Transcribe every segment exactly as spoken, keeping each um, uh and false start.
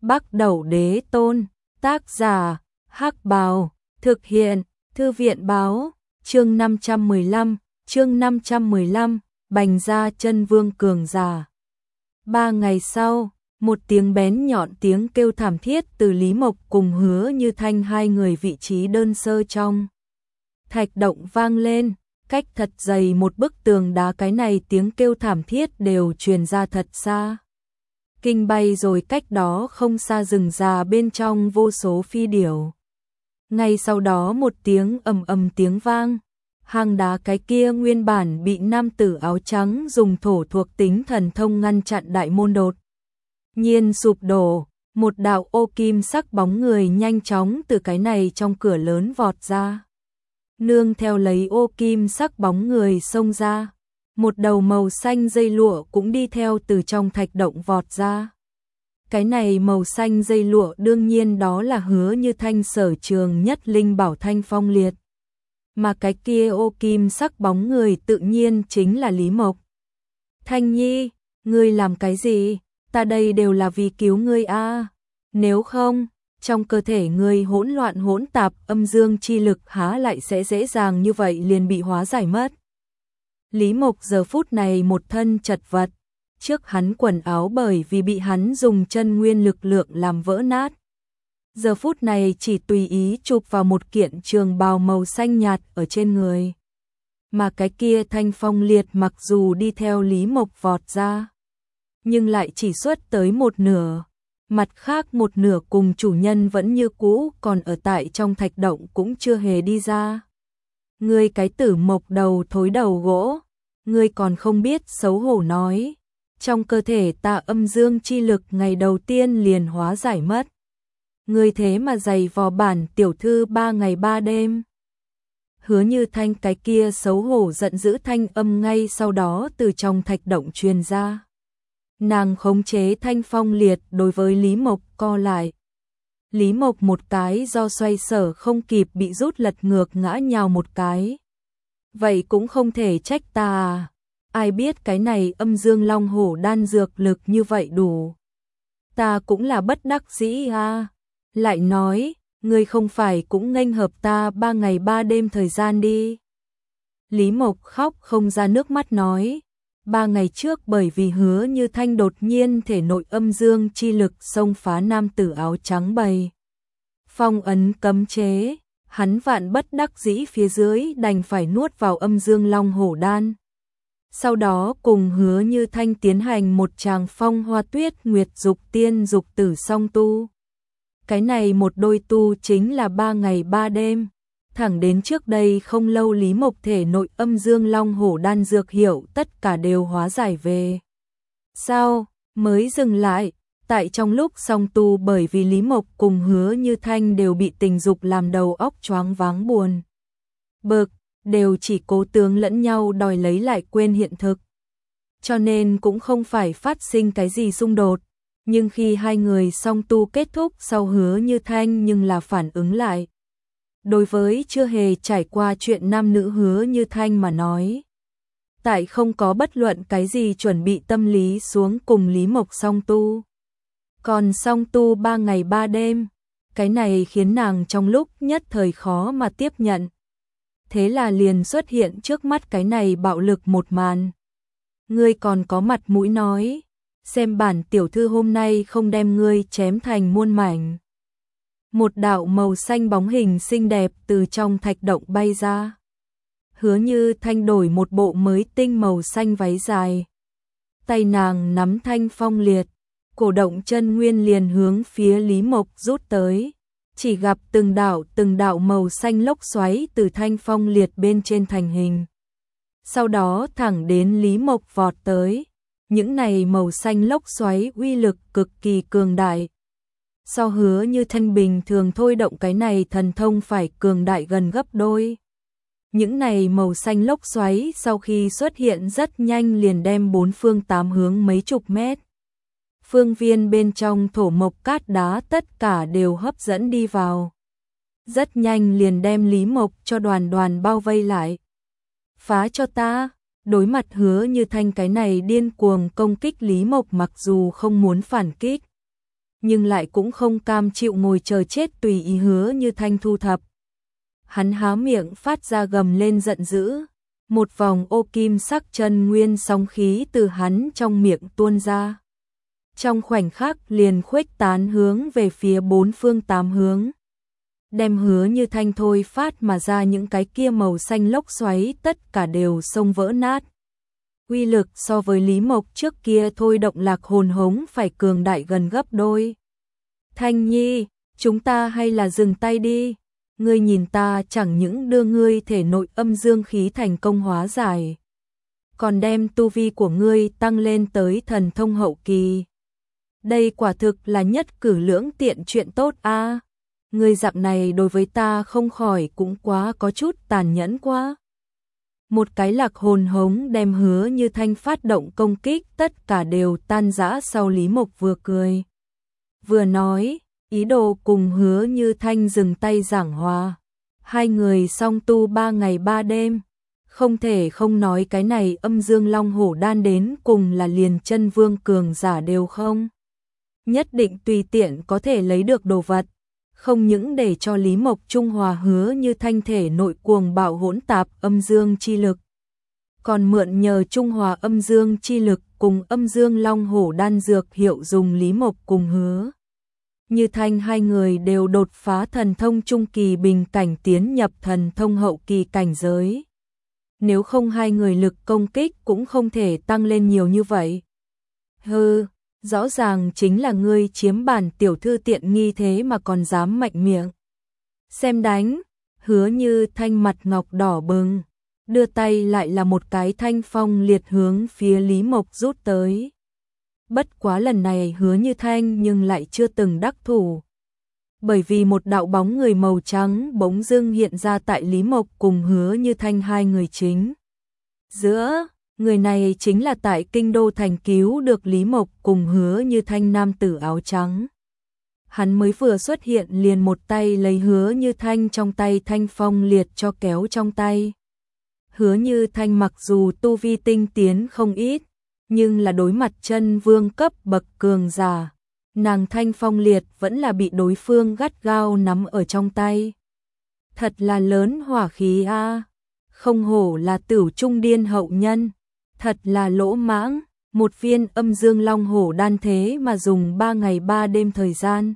Bắc Đẩu Đế Tôn, tác giả, Hắc Bào, thực hiện, Thư viện Báo, chương năm trăm mười lăm, chương năm trăm mười lăm, bành ra chân vương cường giả. Ba ngày sau, một tiếng bén nhọn tiếng kêu thảm thiết từ Lý Mộc cùng Hứa Như Thanh hai người vị trí đơn sơ trong thạch động vang lên, cách thật dày một bức tường đá, cái này tiếng kêu thảm thiết đều truyền ra thật xa. Kinh bay rồi cách đó không xa rừng già bên trong vô số phi điểu. Ngay sau đó một tiếng ầm ầm tiếng vang, hang đá cái kia nguyên bản bị nam tử áo trắng dùng thổ thuộc tính thần thông ngăn chặn đại môn đột nhiên sụp đổ, một đạo ô kim sắc bóng người nhanh chóng từ cái này trong cửa lớn vọt ra. Nương theo lấy ô kim sắc bóng người xông ra, một đầu màu xanh dây lụa cũng đi theo từ trong thạch động vọt ra. Cái này màu xanh dây lụa đương nhiên đó là Hứa Như Thanh sở trường nhất linh bảo Thanh Phong Liệt. Mà cái kia ô kim sắc bóng người tự nhiên chính là Lý Mộc. Thanh Nhi, ngươi làm cái gì? Ta đây đều là vì cứu ngươi a. À. Nếu không, trong cơ thể ngươi hỗn loạn hỗn tạp âm dương chi lực há lại sẽ dễ dàng như vậy liền bị hóa giải mất. Lý Mộc giờ phút này một thân chật vật, trước hắn quần áo bởi vì bị hắn dùng chân nguyên lực lượng làm vỡ nát. Giờ phút này chỉ tùy ý chụp vào một kiện trường bào màu xanh nhạt ở trên người. Mà cái kia Thanh Phong Liệt mặc dù đi theo Lý Mộc vọt ra, nhưng lại chỉ xuất tới một nửa. Mặt khác một nửa cùng chủ nhân vẫn như cũ còn ở tại trong thạch động cũng chưa hề đi ra. Ngươi cái tử mộc đầu thối đầu gỗ, ngươi còn không biết xấu hổ nói. Trong cơ thể ta âm dương chi lực ngày đầu tiên liền hóa giải mất. Ngươi thế mà giày vò bản tiểu thư ba ngày ba đêm. Hứa Như Thanh cái kia xấu hổ giận dữ thanh âm ngay sau đó từ trong thạch động truyền ra. Nàng khống chế Thanh Phong Liệt đối với Lý Mộc co lại. Lý Mộc một cái do xoay sở không kịp bị rút lật ngược ngã nhào một cái. Vậy cũng không thể trách ta à. Ai biết cái này âm dương long hổ đan dược lực như vậy đủ. Ta cũng là bất đắc dĩ à. Lại nói, ngươi không phải cũng nghênh hợp ta ba ngày ba đêm thời gian đi. Lý Mộc khóc không ra nước mắt nói. Ba ngày trước bởi vì Hứa Như Thanh đột nhiên thể nội âm dương chi lực xông phá nam tử áo trắng bày. Phong ấn cấm chế, hắn vạn bất đắc dĩ phía dưới đành phải nuốt vào âm dương long hổ đan. Sau đó cùng Hứa Như Thanh tiến hành một tràng phong hoa tuyết nguyệt dục tiên dục tử song tu. Cái này một đôi tu chính là ba ngày ba đêm. Thẳng đến trước đây không lâu Lý Mộc thể nội âm dương long hổ đan dược hiệu tất cả đều hóa giải về. Sau, mới dừng lại, tại trong lúc song tu bởi vì Lý Mộc cùng Hứa Như Thanh đều bị tình dục làm đầu óc choáng váng buồn bực, đều chỉ cố tướng lẫn nhau đòi lấy lại quên hiện thực. Cho nên cũng không phải phát sinh cái gì xung đột, nhưng khi hai người song tu kết thúc sau Hứa Như Thanh nhưng là phản ứng lại. Đối với chưa hề trải qua chuyện nam nữ Hứa Như Thanh mà nói, tại không có bất luận cái gì chuẩn bị tâm lý xuống cùng Lý Mộc song tu. Còn song tu ba ngày ba đêm, cái này khiến nàng trong lúc nhất thời khó mà tiếp nhận. Thế là liền xuất hiện trước mắt cái này bạo lực một màn. Ngươi còn có mặt mũi nói, xem bản tiểu thư hôm nay không đem ngươi chém thành muôn mảnh. Một đạo màu xanh bóng hình xinh đẹp từ trong thạch động bay ra. Hứa Như Thanh đổi một bộ mới tinh màu xanh váy dài. Tay nàng nắm Thanh Phong Liệt, cổ động chân nguyên liền hướng phía Lý Mộc rút tới. Chỉ gặp từng đạo từng đạo màu xanh lốc xoáy từ Thanh Phong Liệt bên trên thành hình. Sau đó thẳng đến Lý Mộc vọt tới. Những này màu xanh lốc xoáy uy lực cực kỳ cường đại. So Hứa Như Thanh bình thường thôi động cái này thần thông phải cường đại gần gấp đôi. Những này màu xanh lốc xoáy sau khi xuất hiện rất nhanh liền đem bốn phương tám hướng mấy chục mét. Phương viên bên trong thổ mộc cát đá tất cả đều hấp dẫn đi vào. Rất nhanh liền đem Lý Mộc cho đoàn đoàn bao vây lại. Phá cho ta, đối mặt Hứa Như Thanh cái này điên cuồng công kích Lý Mộc mặc dù không muốn phản kích. nhưng lại cũng không cam chịu ngồi chờ chết tùy ý Hứa Như Thanh thu thập. Hắn há miệng phát ra gầm lên giận dữ, một vòng ô kim sắc chân nguyên sóng khí từ hắn trong miệng tuôn ra. Trong khoảnh khắc liền khuếch tán hướng về phía bốn phương tám hướng, đem Hứa Như Thanh thôi phát mà ra những cái kia màu xanh lốc xoáy tất cả đều xông vỡ nát. Uy lực so với Lý Mộc trước kia thôi động lạc hồn hống phải cường đại gần gấp đôi. Thanh Nhi, chúng ta hay là dừng tay đi, ngươi nhìn ta chẳng những đưa ngươi thể nội âm dương khí thành công hóa giải, còn đem tu vi của ngươi tăng lên tới thần thông hậu kỳ. Đây quả thực là nhất cử lưỡng tiện chuyện tốt a. À. Ngươi dạng này đối với ta không khỏi cũng quá có chút tàn nhẫn quá. Một cái lạc hồn hống đem Hứa Như Thanh phát động công kích tất cả đều tan rã sau. Lý Mộc vừa cười vừa nói, ý đồ cùng Hứa Như Thanh dừng tay giảng hòa. Hai người song tu ba ngày ba đêm, không thể không nói cái này âm dương long hổ đan đến cùng là liền chân vương cường giả đều không nhất định tùy tiện có thể lấy được đồ vật. Không những để cho Lý Mộc trung hòa Hứa Như Thanh thể nội cuồng bạo hỗn tạp âm dương chi lực, còn mượn nhờ trung hòa âm dương chi lực cùng âm dương long hổ đan dược hiệu dùng, Lý Mộc cùng Hứa Như Thanh hai người đều đột phá thần thông trung kỳ bình cảnh tiến nhập thần thông hậu kỳ cảnh giới. Nếu không hai người lực công kích cũng không thể tăng lên nhiều như vậy. Hừ, rõ ràng chính là ngươi chiếm bản tiểu thư tiện nghi thế mà còn dám mạnh miệng. Xem đánh, Hứa Như Thanh mặt ngọc đỏ bừng, đưa tay lại là một cái thanh phong liệt hướng phía Lý Mộc rút tới. Bất quá lần này Hứa Như Thanh nhưng lại chưa từng đắc thủ. Bởi vì một đạo bóng người màu trắng bỗng dưng hiện ra tại Lý Mộc cùng Hứa Như Thanh hai người chính giữa. Người này chính là tại kinh đô thành cứu được Lý Mộc cùng Hứa Như Thanh nam tử áo trắng. Hắn mới vừa xuất hiện liền một tay lấy Hứa Như Thanh trong tay thanh phong liệt cho kéo trong tay. Hứa Như Thanh mặc dù tu vi tinh tiến không ít, nhưng là đối mặt chân vương cấp bậc cường giả, nàng thanh phong liệt vẫn là bị đối phương gắt gao nắm ở trong tay. Thật là lớn hỏa khí a, à. Không hổ là Tửu Trung Điên hậu nhân, thật là lỗ mãng, một viên âm dương long hổ đan thế mà dùng ba ngày ba đêm thời gian.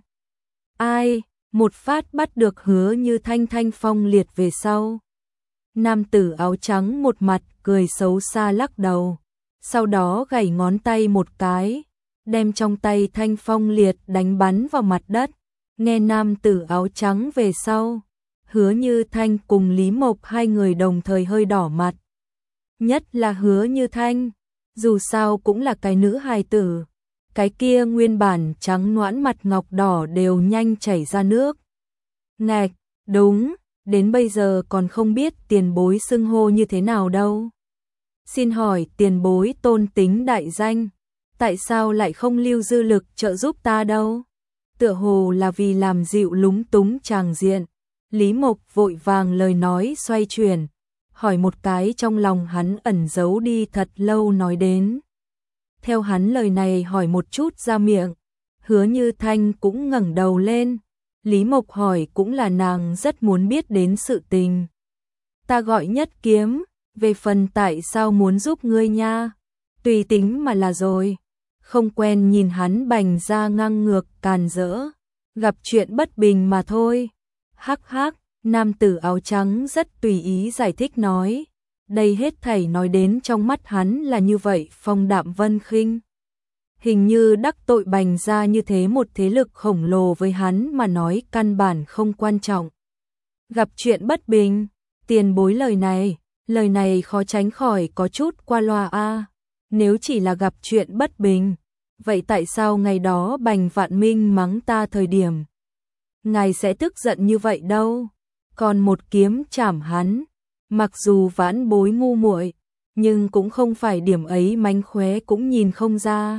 Ai, một phát bắt được Hứa Như Thanh thanh phong liệt về sau. Nam tử áo trắng một mặt cười xấu xa lắc đầu, sau đó gảy ngón tay một cái, đem trong tay thanh phong liệt đánh bắn vào mặt đất. Nghe nam tử áo trắng về sau, Hứa Như Thanh cùng Lý Mộc hai người đồng thời hơi đỏ mặt. Nhất là Hứa Như Thanh, dù sao cũng là cái nữ hài tử, cái kia nguyên bản trắng nõn mặt ngọc đỏ đều nhanh chảy ra nước. Ngạch, đúng, đến bây giờ còn không biết tiền bối xưng hô như thế nào đâu. Xin hỏi tiền bối tôn tính đại danh, tại sao lại không lưu dư lực trợ giúp ta đâu? Tựa hồ là vì làm dịu lúng túng tràng diện, Lý Mộc vội vàng lời nói xoay chuyển, hỏi một cái trong lòng hắn ẩn giấu đi thật lâu nói đến. Theo hắn lời này hỏi một chút ra miệng, Hứa Như Thanh cũng ngẩng đầu lên. Lý Mộc hỏi cũng là nàng rất muốn biết đến sự tình. Ta gọi Nhất Kiếm, về phần tại sao muốn giúp ngươi nha, tùy tính mà là rồi. Không quen nhìn hắn bành ra ngang ngược càn rỡ, gặp chuyện bất bình mà thôi. Hắc hắc, nam tử áo trắng rất tùy ý giải thích nói. Đây hết thảy nói đến trong mắt hắn là như vậy phong đạm vân khinh. Hình như đắc tội bành ra như thế một thế lực khổng lồ với hắn mà nói căn bản không quan trọng. Gặp chuyện bất bình, tiền bối lời này, lời này khó tránh khỏi có chút qua loa a. Nếu chỉ là gặp chuyện bất bình, vậy tại sao ngày đó Bành Vạn Minh mắng ta thời điểm ngài sẽ tức giận như vậy đâu? Còn một kiếm chảm hắn, mặc dù vãn bối ngu muội, nhưng cũng không phải điểm ấy mánh khóe cũng nhìn không ra.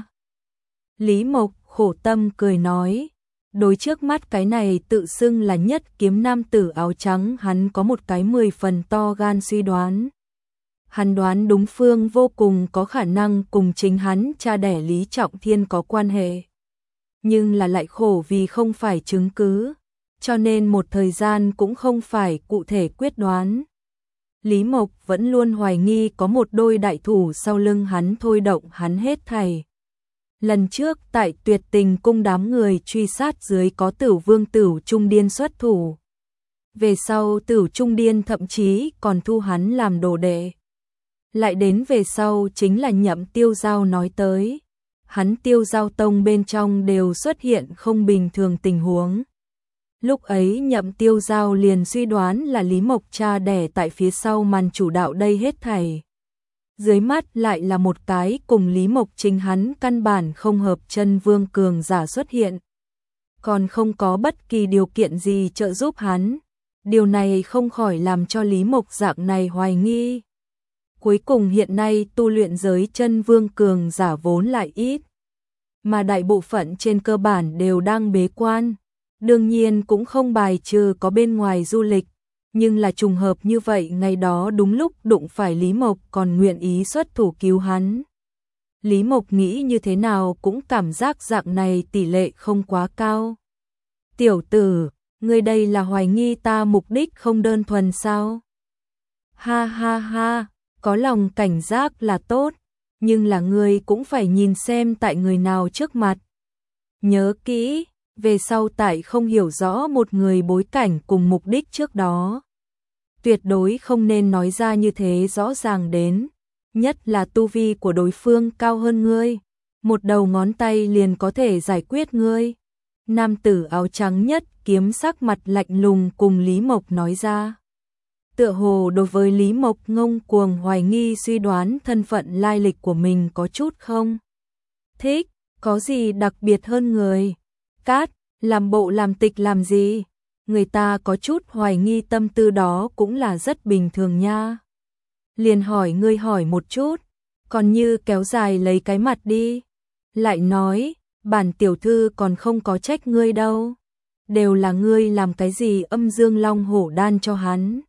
Lý Mộc khổ tâm cười nói, đối trước mắt cái này tự xưng là Nhất Kiếm nam tử áo trắng hắn có một cái mười phần to gan suy đoán. Hắn đoán đúng phương vô cùng có khả năng cùng chính hắn cha đẻ Lý Trọng Thiên có quan hệ. nhưng là lại khổ vì không phải chứng cứ, cho nên một thời gian cũng không phải cụ thể quyết đoán. Lý Mộc vẫn luôn hoài nghi có một đôi đại thủ sau lưng hắn thôi động hắn hết thảy. Lần trước tại Tuyệt Tình cung đám người truy sát dưới có Tử Vương Tử Trung Điên xuất thủ. Về sau Tử Trung Điên thậm chí còn thu hắn làm đồ đệ. Lại đến về sau chính là Nhậm Tiêu Giao nói tới. Hắn Tiêu Giao tông bên trong đều xuất hiện không bình thường tình huống. Lúc ấy Nhậm Tiêu Giao liền suy đoán là Lý Mộc cha đẻ tại phía sau màn chủ đạo đây hết thảy. Dưới mắt lại là một cái cùng Lý Mộc chính hắn căn bản không hợp chân vương cường giả xuất hiện. Còn không có bất kỳ điều kiện gì trợ giúp hắn. Điều này không khỏi làm cho Lý Mộc dạng này hoài nghi. Cuối cùng hiện nay tu luyện giới chân vương cường giả vốn lại ít. Mà đại bộ phận trên cơ bản đều đang bế quan. Đương nhiên cũng không bài trừ có bên ngoài du lịch. Nhưng là trùng hợp như vậy ngày đó đúng lúc đụng phải Lý Mộc còn nguyện ý xuất thủ cứu hắn. Lý Mộc nghĩ như thế nào cũng cảm giác dạng này tỷ lệ không quá cao. Tiểu tử, ngươi đây là hoài nghi ta mục đích không đơn thuần sao? Ha ha ha, có lòng cảnh giác là tốt, nhưng là ngươi cũng phải nhìn xem tại người nào trước mặt. Nhớ kỹ, về sau tại không hiểu rõ một người bối cảnh cùng mục đích trước đó. Tuyệt đối không nên nói ra như thế rõ ràng đến, nhất là tu vi của đối phương cao hơn ngươi, một đầu ngón tay liền có thể giải quyết ngươi. Nam tử áo trắng nhất kiếm sắc mặt lạnh lùng cùng Lý Mộc nói ra. Tựa hồ đối với Lý Mộc ngông cuồng hoài nghi suy đoán thân phận lai lịch của mình có chút không thích, có gì đặc biệt hơn người. Cát, làm bộ làm tịch làm gì? Người ta có chút hoài nghi tâm tư đó cũng là rất bình thường nha. Liền hỏi ngươi hỏi một chút, còn như kéo dài lấy cái mặt đi. Lại nói, bản tiểu thư còn không có trách ngươi đâu. Đều là ngươi làm cái gì âm dương long hổ đan cho hắn.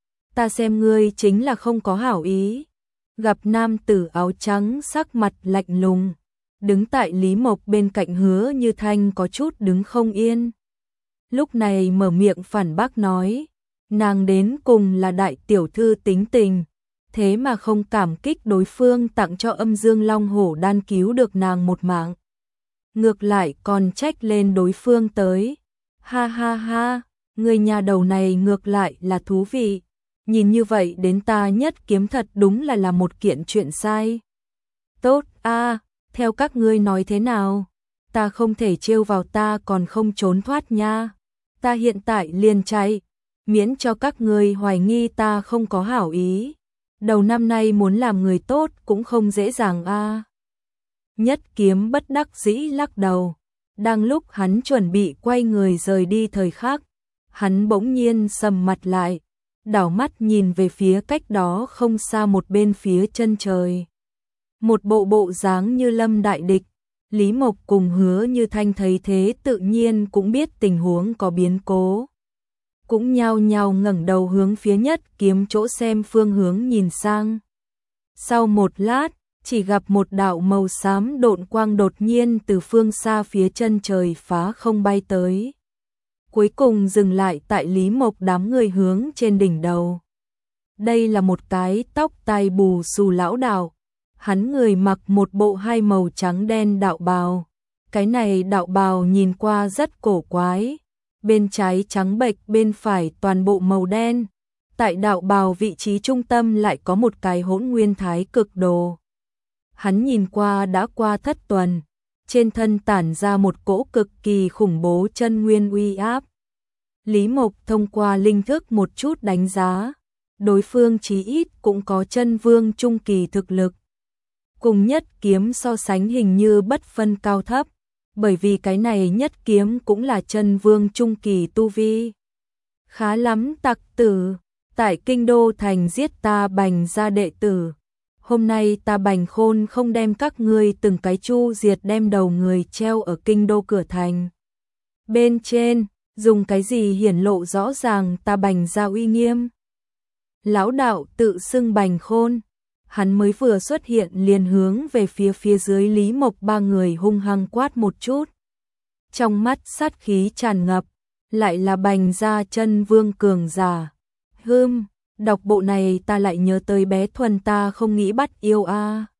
Ta xem ngươi chính là không có hảo ý. Gặp nam tử áo trắng sắc mặt lạnh lùng. Đứng tại Lý Mộc bên cạnh Hứa Như Thanh có chút đứng không yên. Lúc này mở miệng phản bác nói, nàng đến cùng là đại tiểu thư tính tình, thế mà không cảm kích đối phương tặng cho âm dương long hổ đan cứu được nàng một mạng. Ngược lại còn trách lên đối phương tới. Ha ha ha, người nhà đầu này ngược lại là thú vị. Nhìn như vậy đến ta nhất kiếm thật đúng là là một kiện chuyện sai. Tốt a, theo các ngươi nói thế nào? Ta không thể trêu vào ta còn không trốn thoát nha. Ta hiện tại liền chạy, miễn cho các ngươi hoài nghi ta không có hảo ý. Đầu năm nay muốn làm người tốt cũng không dễ dàng a. Nhất kiếm bất đắc dĩ lắc đầu. Đang lúc hắn chuẩn bị quay người rời đi thời khắc, hắn bỗng nhiên sầm mặt lại, đảo mắt nhìn về phía cách đó không xa một bên phía chân trời. Một bộ bộ dáng như lâm đại địch. Lý Mộc cùng Hứa Như Thanh thấy thế tự nhiên cũng biết tình huống có biến cố. Cũng nhao nhao ngẩng đầu hướng phía nhất kiếm chỗ xem phương hướng nhìn sang. Sau một lát, chỉ gặp một đạo màu xám độn quang đột nhiên từ phương xa phía chân trời phá không bay tới. Cuối cùng dừng lại tại Lý Mộc đám người hướng trên đỉnh đầu. Đây là một cái tóc tai bù xù lão đạo. Hắn người mặc một bộ hai màu trắng đen đạo bào. Cái này đạo bào nhìn qua rất cổ quái. Bên trái trắng bệch, bên phải toàn bộ màu đen. Tại đạo bào vị trí trung tâm lại có một cái hỗn nguyên thái cực đồ. Hắn nhìn qua đã qua thất tuần. Trên thân tản ra một cỗ cực kỳ khủng bố chân nguyên uy áp. Lý Mộc thông qua linh thức một chút đánh giá. Đối phương chí ít cũng có chân vương trung kỳ thực lực. Cùng nhất kiếm so sánh hình như bất phân cao thấp, bởi vì cái này nhất kiếm cũng là chân vương trung kỳ tu vi. Khá lắm tặc tử, tại kinh đô thành giết ta Bành gia đệ tử. Hôm nay ta Bành Khôn không đem các ngươi từng cái chu diệt, đem đầu người treo ở kinh đô cửa thành. Bên trên, dùng cái gì hiển lộ rõ ràng ta Bành gia uy nghiêm. Lão đạo tự xưng Bành Khôn. Hắn mới vừa xuất hiện liền hướng về phía phía dưới Lý Mộc ba người hung hăng quát một chút. trong mắt sát khí tràn ngập, lại là Bành Gia Chân Vương cường giả. Hừm, đọc bộ này ta lại nhớ tới bé Thuần ta không nghĩ bắt yêu a.